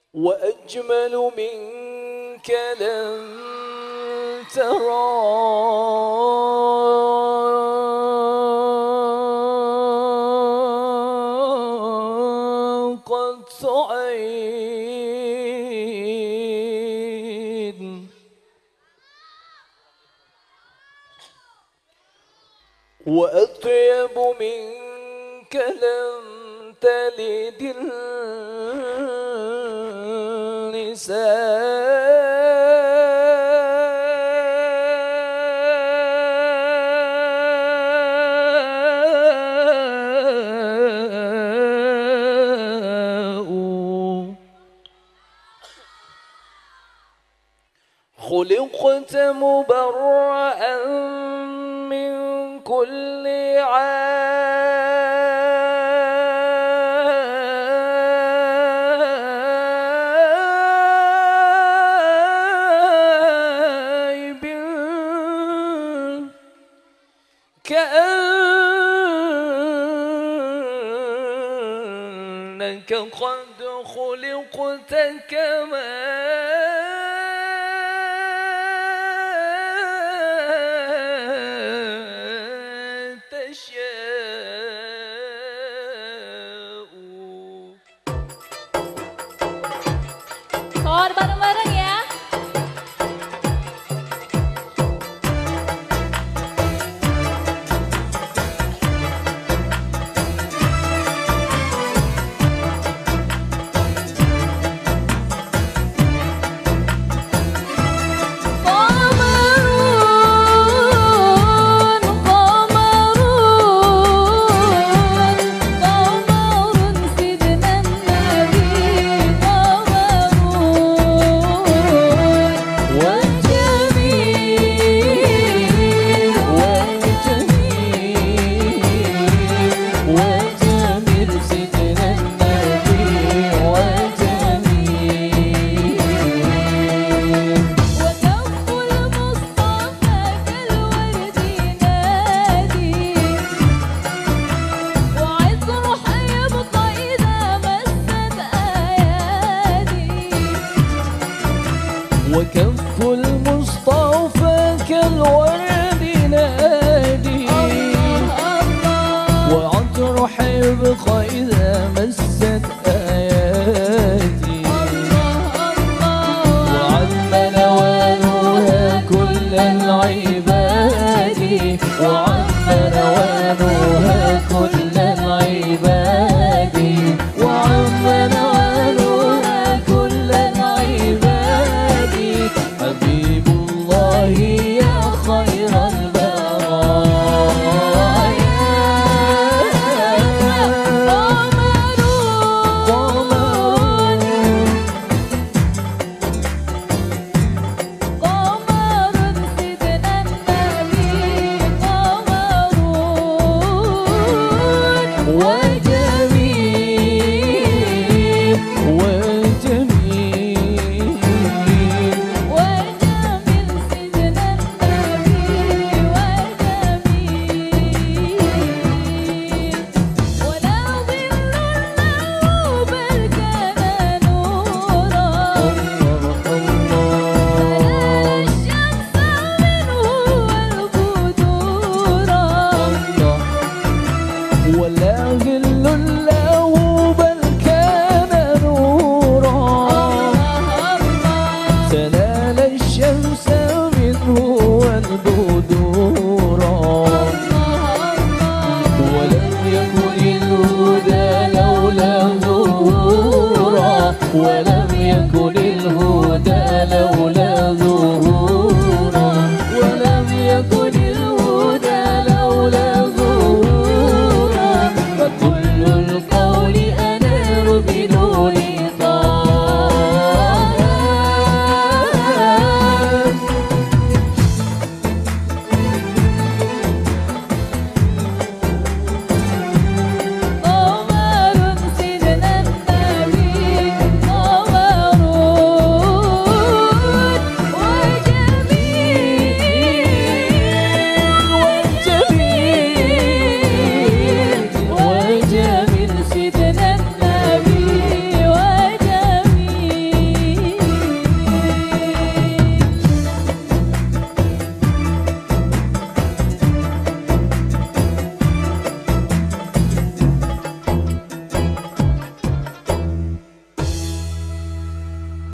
وأجمل منك لم ترى قط عين، وأطيب منك لم تلد خلقت مبرأ من كل عيب كأنك قد خلقت كما Sahur bareng-bareng ya. وكف المصطفى كالورد نادي، وعطر حبق إذا مست آياتي، وعم نوالها كل العباد، وعم نوالها كل العباد، وعم نوالها كل العباد، حبيب الله يا خير البرايا. قمر سيدنا النبي قمر وجميل وجميل وجميل سيدنا النبي وجميل، ولا ظل له بل كان نورا، فلا الشمس منه والبدورا، ولا غل له بل كان نورا، تنال الشمس منه والبدورا، ولم يكن الهدى لولا ظهورا، ولم يكن